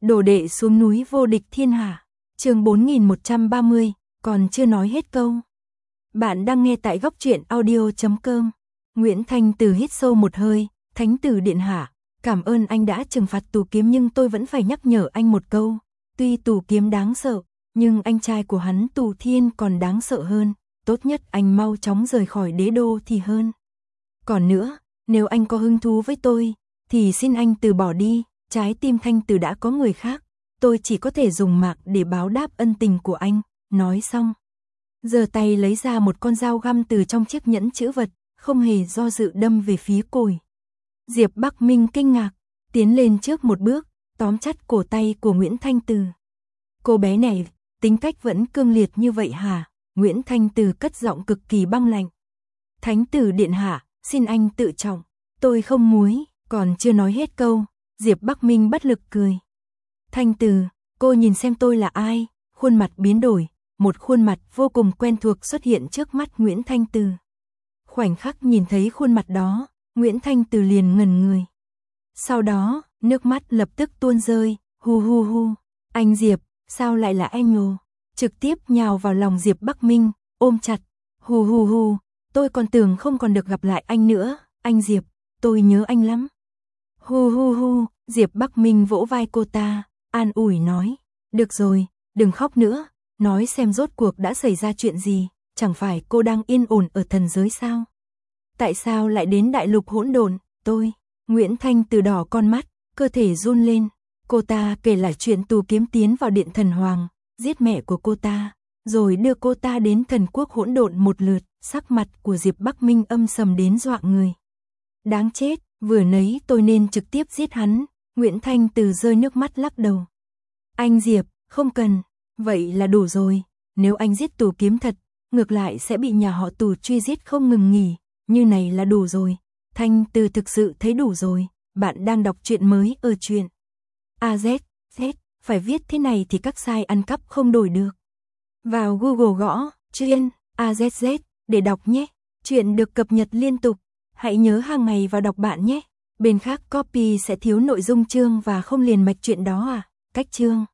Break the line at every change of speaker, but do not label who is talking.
Đồ đệ xuống núi vô địch thiên hạ. Chương 4130, còn chưa nói hết câu. Bạn đang nghe tại góc truyện audio.com. Nguyễn Thanh Từ hít sâu một hơi, Thánh tử điện hạ, cảm ơn anh đã trừng phạt Tù Kiếm, nhưng tôi vẫn phải nhắc nhở anh một câu. Tuy Tù Kiếm đáng sợ, nhưng anh trai của hắn Tù Thiên còn đáng sợ hơn. Tốt nhất anh mau chóng rời khỏi đế đô thì hơn. Còn nữa, nếu anh có hứng thú với tôi, thì xin anh từ bỏ đi. Trái tim Thanh Từ đã có người khác, tôi chỉ có thể dùng mạng để báo đáp ân tình của anh. Nói xong, giơ tay lấy ra một con dao găm từ trong chiếc nhẫn chữ vật, không hề do dự đâm về phía cồi. Diệp Bắc Minh kinh ngạc, tiến lên trước một bước, tóm chặt cổ tay của Nguyễn Thanh Từ. Cô bé này, tính cách vẫn cương liệt như vậy hả? Nguyễn Thanh Từ cất giọng cực kỳ băng lạnh. Thánh tử điện hạ, xin anh tự trọng, tôi không muối. Còn chưa nói hết câu, Diệp Bắc Minh bất lực cười. Thanh Từ, cô nhìn xem tôi là ai? Khuôn mặt biến đổi, một khuôn mặt vô cùng quen thuộc xuất hiện trước mắt Nguyễn Thanh Từ. Khoảnh khắc nhìn thấy khuôn mặt đó, Nguyễn Thanh Từ liền ngẩn người. Sau đó, nước mắt lập tức tuôn rơi, hu hu hu. Anh Diệp, sao lại là anh nhồ? Trực tiếp nhào vào lòng Diệp Bắc Minh, ôm chặt. Hu hu hu, tôi còn tưởng không còn được gặp lại anh nữa. Anh Diệp, tôi nhớ anh lắm. Hu hu hu, Diệp Bắc Minh vỗ vai cô ta, an ủi nói. Được rồi, đừng khóc nữa, nói xem rốt cuộc đã xảy ra chuyện gì, chẳng phải cô đang yên ổn ở thần giới sao? Tại sao lại đến đại lục hỗn độn? Nguyễn Thanh Từ đỏ con mắt, cơ thể run lên. Cô ta kể lại chuyện Tù Kiếm tiến vào điện thần hoàng, giết mẹ của cô ta, rồi đưa cô ta đến thần quốc hỗn độn một lượt. Sắc mặt của Diệp Bắc Minh âm sầm đến dọa người. Đáng chết, vừa nấy tôi nên trực tiếp giết hắn. Nguyễn Thanh Từ rơi nước mắt lắc đầu. Anh Diệp, không cần, vậy là đủ rồi. Nếu anh giết Tù Kiếm thật, ngược lại sẽ bị nhà họ Tù truy giết không ngừng nghỉ. Như này là đủ rồi. Thanh Từ thực sự thấy đủ rồi. Bạn đang đọc truyện mới ở truyện AZ, phải viết thế này thì các site ăn cắp không đổi được. Vào Google gõ truyện AZZ để đọc nhé. Truyện được cập nhật liên tục. Hãy nhớ hàng ngày vào đọc bạn nhé. Bên khác copy sẽ thiếu nội dung chương và không liền mạch truyện đó à? Cách chương